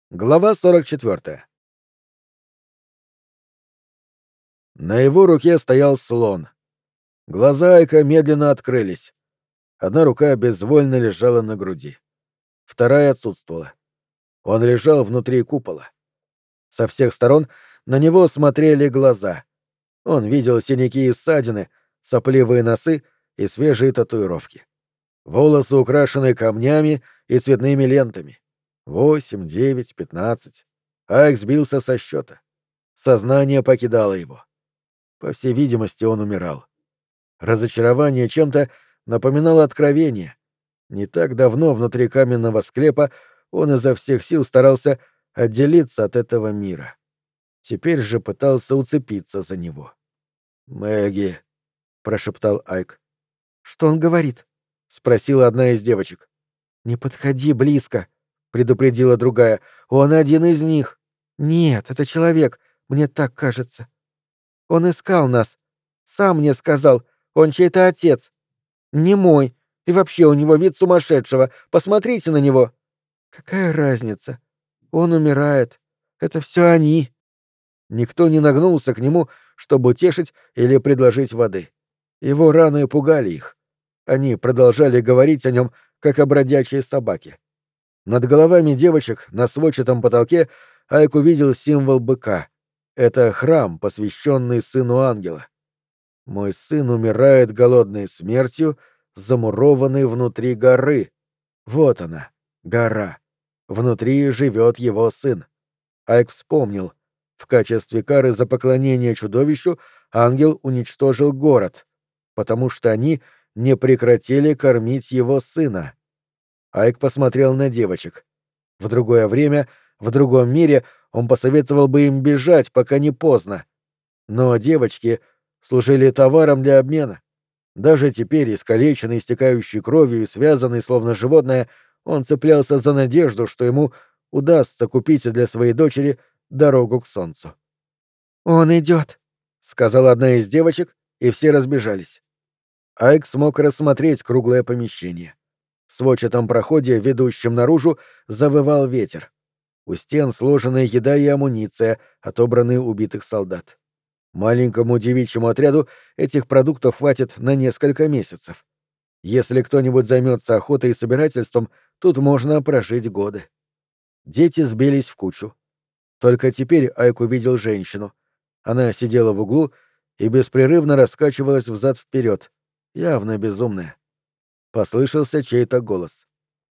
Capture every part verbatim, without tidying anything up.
Глава сорок четвёртая. На его руке стоял слон. Глаза Айка медленно открылись. Одна рука безвольно лежала на груди. Вторая отсутствовала. Он лежал внутри купола. Со всех сторон на него смотрели глаза. Он видел синяки и ссадины, сопливые носы и свежие татуировки. Волосы украшены камнями и цветными лентами. Восемь, девять, пятнадцать. Айк сбился со счета. Сознание покидало его. По всей видимости, он умирал. Разочарование чем-то напоминало откровение. Не так давно внутри каменного склепа он изо всех сил старался отделиться от этого мира. Теперь же пытался уцепиться за него. «Мэгги», — прошептал Айк. «Что он говорит?» — спросила одна из девочек. «Не подходи близко», — предупредила другая. «Он один из них». «Нет, это человек, мне так кажется». «Он искал нас. Сам мне сказал, он чей-то отец. Не мой. И вообще у него вид сумасшедшего. Посмотрите на него». «Какая разница? Он умирает. Это все они». Никто не нагнулся к нему, чтобы утешить или предложить воды. Его раны пугали их. Они продолжали говорить о нем, как о бродячей собаке. Над головами девочек на сводчатом потолке Айк увидел символ быка. Это храм, посвященный сыну ангела. «Мой сын умирает голодной смертью, замурованный внутри горы». Вот она, гора. Внутри живет его сын. Айк вспомнил. В качестве кары за поклонение чудовищу ангел уничтожил город, потому что они не прекратили кормить его сына. Айк посмотрел на девочек. В другое время, в другом мире он посоветовал бы им бежать, пока не поздно. Но девочки служили товаром для обмена. Даже теперь, искалеченный, истекающий кровью и связанный, словно животное, он цеплялся за надежду, что ему удастся купить для своей дочери дорогу к солнцу. «Он идет», — сказала одна из девочек, и все разбежались. Айк смог рассмотреть круглое помещение. В сводчатом проходе, ведущем наружу, завывал ветер. У стен сложена еда и амуниция, отобранные убитых солдат. Маленькому девичьему отряду этих продуктов хватит на несколько месяцев. Если кто-нибудь займется охотой и собирательством, тут можно прожить годы. Дети сбились в кучу. Только теперь Айк увидел женщину. Она сидела в углу и беспрерывно раскачивалась взад-вперед, явно безумная. Послышался чей-то голос.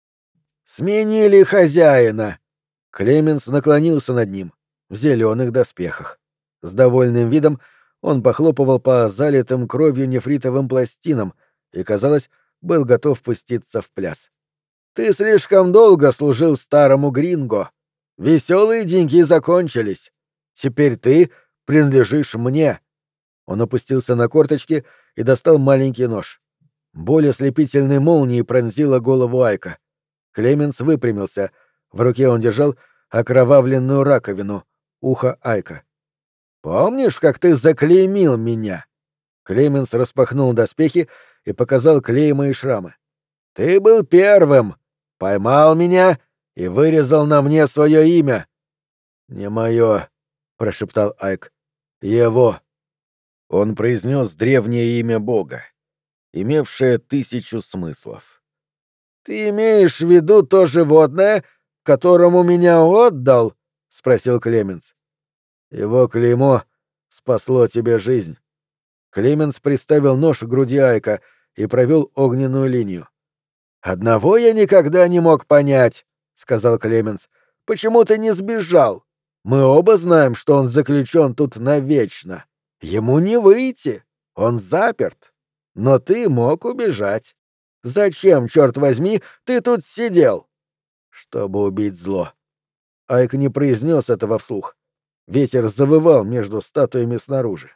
«Сменили хозяина!» Клеменс наклонился над ним, в зеленых доспехах. С довольным видом он похлопывал по залитым кровью нефритовым пластинам и, казалось, был готов пуститься в пляс. «Ты слишком долго служил старому Гринго. Веселые деньги закончились. Теперь ты принадлежишь мне». Он опустился на корточки и достал маленький нож. Боль ослепительной молнии пронзила голову Айка. Клеменс выпрямился. В руке он держал окровавленную раковину, ухо Айка. «Помнишь, как ты заклеймил меня?» Клеменс распахнул доспехи и показал клейма и шрамы. «Ты был первым, поймал меня и вырезал на мне свое имя». «Не мое», — прошептал Айк. «Его». Он произнес древнее имя Бога, имевшее тысячу смыслов. «Ты имеешь в виду то животное, которому меня отдал?» — спросил Клеменс. «Его клеймо спасло тебе жизнь». Клеменс приставил нож к груди Айка и провел огненную линию. «Одного я никогда не мог понять», — сказал Клеменс. «Почему ты не сбежал? Мы оба знаем, что он заключен тут навечно. Ему не выйти, он заперт. Но ты мог убежать. Зачем, черт возьми, ты тут сидел?» «Чтобы убить зло». Айк не произнес этого вслух. Ветер завывал между статуями снаружи.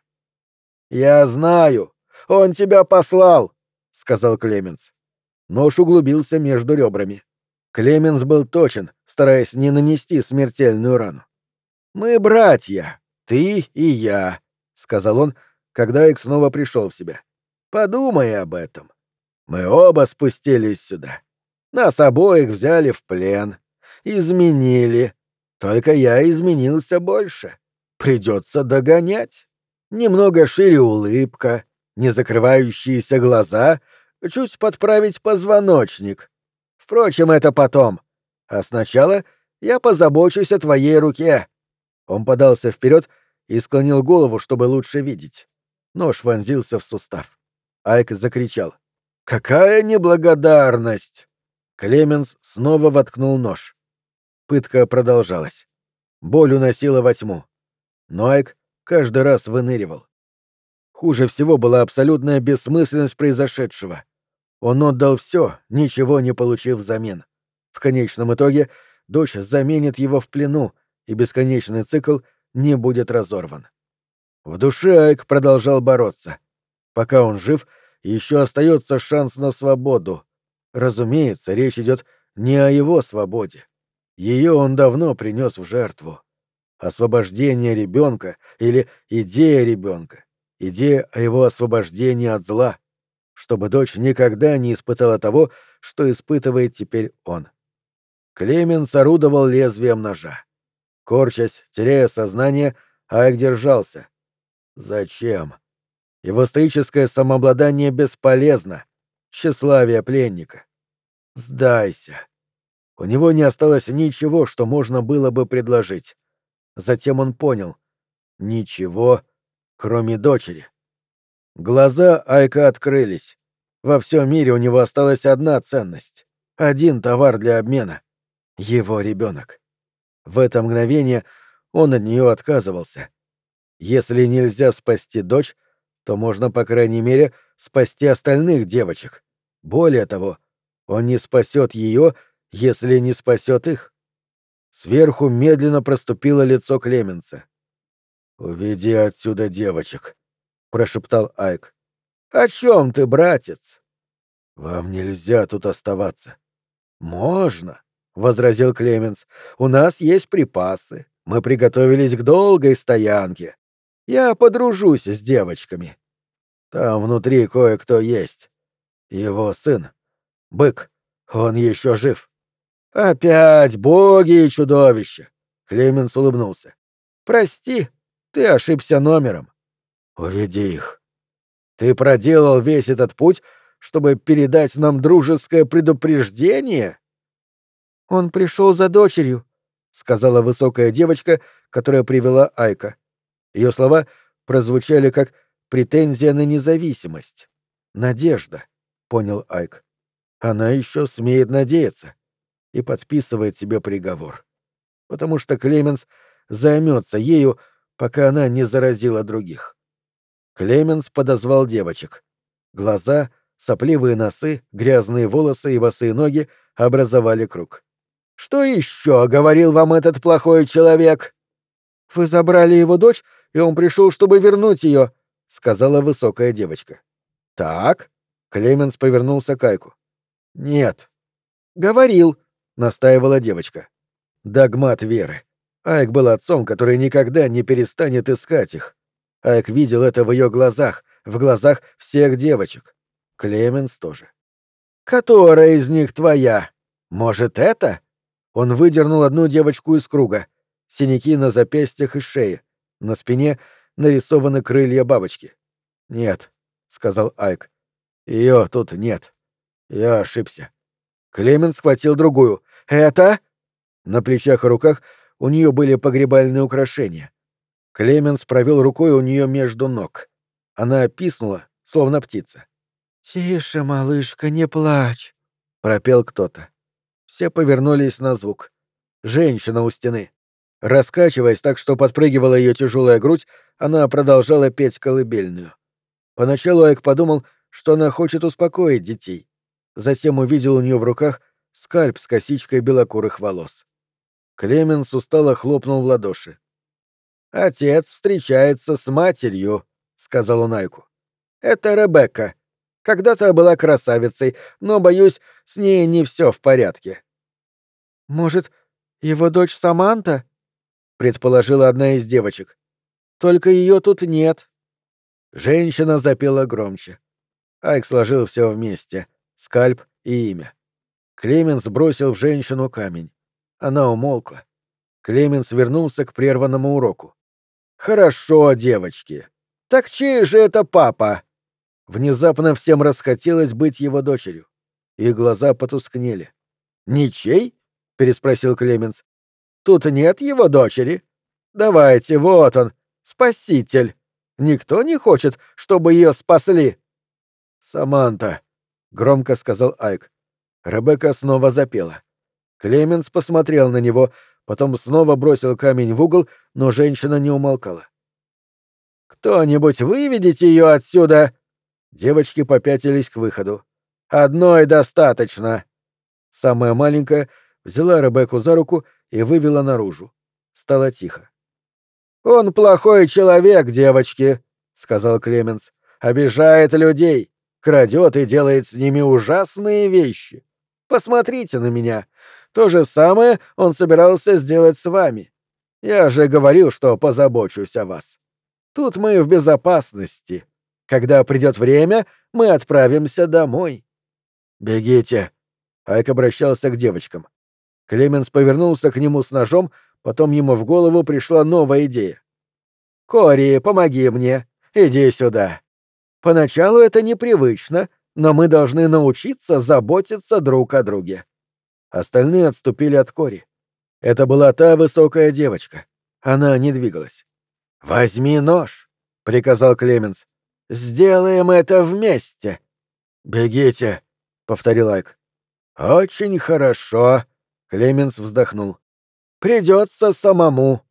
«Я знаю, он тебя послал», — сказал Клеменс. Нож углубился между ребрами. Клеменс был точен, стараясь не нанести смертельную рану. «Мы братья, ты и я», — сказал он, когда Айк снова пришел в себя. «Подумай об этом. Мы оба спустились сюда. Нас обоих взяли в плен, изменили. Только я изменился больше. Придется догонять. Немного шире улыбка, не закрывающиеся глаза, чуть подправить позвоночник. Впрочем, это потом. А сначала я позабочусь о твоей руке». Он подался вперед и склонил голову, чтобы лучше видеть. Нож вонзился в сустав. Айк закричал. «Какая неблагодарность!» Клеменс снова воткнул нож. Пытка продолжалась. Боль уносила во тьму. Но Айк каждый раз выныривал. Хуже всего была абсолютная бессмысленность произошедшего. Он отдал все, ничего не получив взамен. В конечном итоге дочь заменит его в плену, и бесконечный цикл не будет разорван. В душе Айк продолжал бороться. Пока он жив, еще остается шанс на свободу. Разумеется, речь идет не о его свободе. Ее он давно принес в жертву. Освобождение ребенка или идея ребенка, идея о его освобождении от зла, чтобы дочь никогда не испытала того, что испытывает теперь он. Клеменс орудовал лезвием ножа. Корчась, теряя сознание, Айк держался. Зачем? Его стоическое самообладание бесполезно. Тщеславие пленника. Сдайся. У него не осталось ничего, что можно было бы предложить. Затем он понял. Ничего, кроме дочери. Глаза Айка открылись. Во всем мире у него осталась одна ценность. Один товар для обмена. Его ребенок. В это мгновение он от нее отказывался. Если нельзя спасти дочь, то можно, по крайней мере, спасти остальных девочек. Более того, он не спасет ее, если не спасет их. Сверху медленно проступило лицо Клеменса. «Уведи отсюда девочек», — прошептал Айк. «О чем ты, братец?» «Вам нельзя тут оставаться». «Можно», — возразил Клеменс. «У нас есть припасы. Мы приготовились к долгой стоянке. Я подружусь с девочками. Там внутри кое-кто есть. Его сын. Бык. Он еще жив». «Опять боги и чудовища!» — Клеменс улыбнулся. «Прости, ты ошибся номером». «Уведи их. Ты проделал весь этот путь, чтобы передать нам дружеское предупреждение?» «Он пришел за дочерью», — сказала высокая девочка, которая привела Айка. Ее слова прозвучали как претензия на независимость. «Надежда», — понял Айк. «Она еще смеет надеяться» и подписывает себе приговор. Потому что Клеменс займется ею, пока она не заразила других. Клеменс подозвал девочек. Глаза, сопливые носы, грязные волосы и босые ноги образовали круг. «Что еще говорил вам этот плохой человек?» «Вы забрали его дочь, и он пришел, чтобы вернуть ее», — сказала высокая девочка. «Так?» — Клеменс повернулся к Айку. «Нет». «Говорил», — настаивала девочка. Догмат веры. Айк был отцом, который никогда не перестанет искать их. Айк видел это в ее глазах, в глазах всех девочек. Клеменс тоже. «Которая из них твоя? Может, это?» Он выдернул одну девочку из круга. Синяки на запястьях и шее. На спине нарисованы крылья бабочки. «Нет», — сказал Айк. «Ее тут нет. Я ошибся». Клеменс схватил другую. «Это?» На плечах и руках у нее были погребальные украшения. Клеменс провел рукой у нее между ног. Она писнула, словно птица. «Тише, малышка, не плачь», — пропел кто-то. Все повернулись на звук. Женщина у стены. Раскачиваясь так, что подпрыгивала ее тяжелая грудь, она продолжала петь колыбельную. Поначалу Айк подумал, что она хочет успокоить детей. Затем увидел у нее в руках скальп с косичкой белокурых волос. Клеменс устало хлопнул в ладоши. «Отец встречается с матерью», — сказал он Айку. «Это Ребекка. Когда-то была красавицей, но, боюсь, с ней не все в порядке». «Может, его дочь Саманта?» — предположила одна из девочек. «Только ее тут нет». Женщина запела громче. Айк сложил все вместе — скальп и имя. Клеменс бросил в женщину камень. Она умолкла. Клеменс вернулся к прерванному уроку. «Хорошо, девочки. Так чей же это папа?» Внезапно всем расхотелось быть его дочерью. Их глаза потускнели. «Ничей?» — переспросил Клеменс. «Тут нет его дочери. Давайте, вот он, спаситель. Никто не хочет, чтобы ее спасли?» «Саманта», — громко сказал Айк. Ребекка снова запела. Клеменс посмотрел на него, потом снова бросил камень в угол, но женщина не умолкала. «Кто-нибудь выведите ее отсюда?» Девочки попятились к выходу. «Одной достаточно». Самая маленькая взяла Ребекку за руку и вывела наружу. Стало тихо. «Он плохой человек, девочки», — сказал Клеменс. «Обижает людей, крадет и делает с ними ужасные вещи. Посмотрите на меня. То же самое он собирался сделать с вами. Я же говорил, что позабочусь о вас. Тут мы в безопасности. Когда придет время, мы отправимся домой». «Бегите!» — Айк обращался к девочкам. Клеменс повернулся к нему с ножом, потом ему в голову пришла новая идея. «Кори, помоги мне. Иди сюда. Поначалу это непривычно, но мы должны научиться заботиться друг о друге». Остальные отступили от Кори. Это была та высокая девочка. Она не двигалась. «Возьми нож», — приказал Клеменс. «Сделаем это вместе». «Бегите», — повторил Айк. «Очень хорошо», — Клеменс вздохнул. «Придется самому».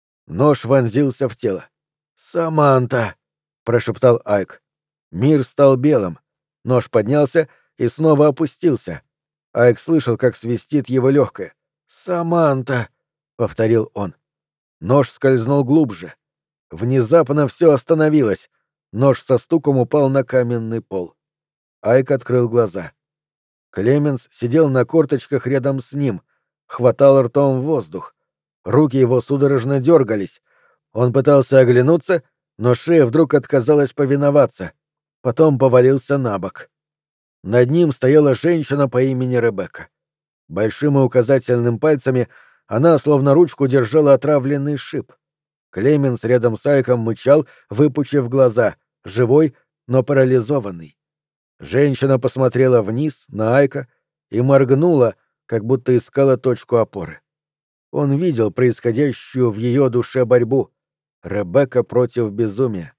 Нож вонзился в тело. «Саманта», — прошептал Айк. Мир стал белым. Нож поднялся и снова опустился. Айк слышал, как свистит его легкое. «Саманта», — повторил он. Нож скользнул глубже. Внезапно все остановилось. Нож со стуком упал на каменный пол. Айк открыл глаза. Клеменс сидел на корточках рядом с ним, хватал ртом воздух. Руки его судорожно дергались. Он пытался оглянуться, но шея вдруг отказалась повиноваться. Потом повалился на бок. Над ним стояла женщина по имени Ребекка. Большим и указательным пальцами она, словно ручку, держала отравленный шип. Клеменс рядом с Айком мычал, выпучив глаза, живой, но парализованный. Женщина посмотрела вниз, на Айка, и моргнула, как будто искала точку опоры. Он видел происходящую в ее душе борьбу. Ребекка против безумия.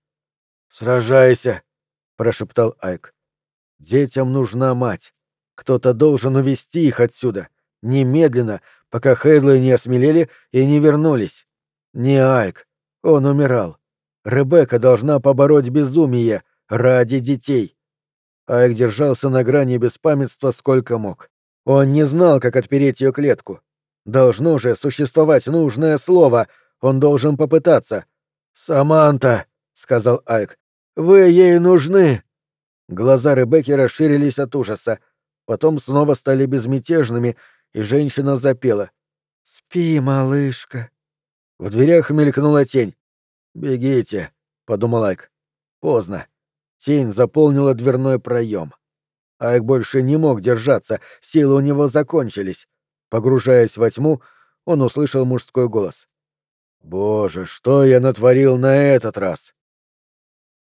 «Сражайся!» — прошептал Айк. «Детям нужна мать. Кто-то должен увести их отсюда. Немедленно, пока Хейдлы не осмелели и не вернулись. Не Айк. Он умирал. Ребекка должна побороть безумие ради детей». Айк держался на грани беспамятства сколько мог. Он не знал, как отпереть ее клетку. Должно же существовать нужное слово. Он должен попытаться. «Саманта», — сказал Айк, — «вы ей нужны». Глаза Ребекки расширились от ужаса. Потом снова стали безмятежными, и женщина запела. «Спи, малышка». В дверях мелькнула тень. «Бегите», — подумал Айк. Поздно. Тень заполнила дверной проем. Айк больше не мог держаться, силы у него закончились. Погружаясь во тьму, он услышал мужской голос. «Боже, что я натворил на этот раз?»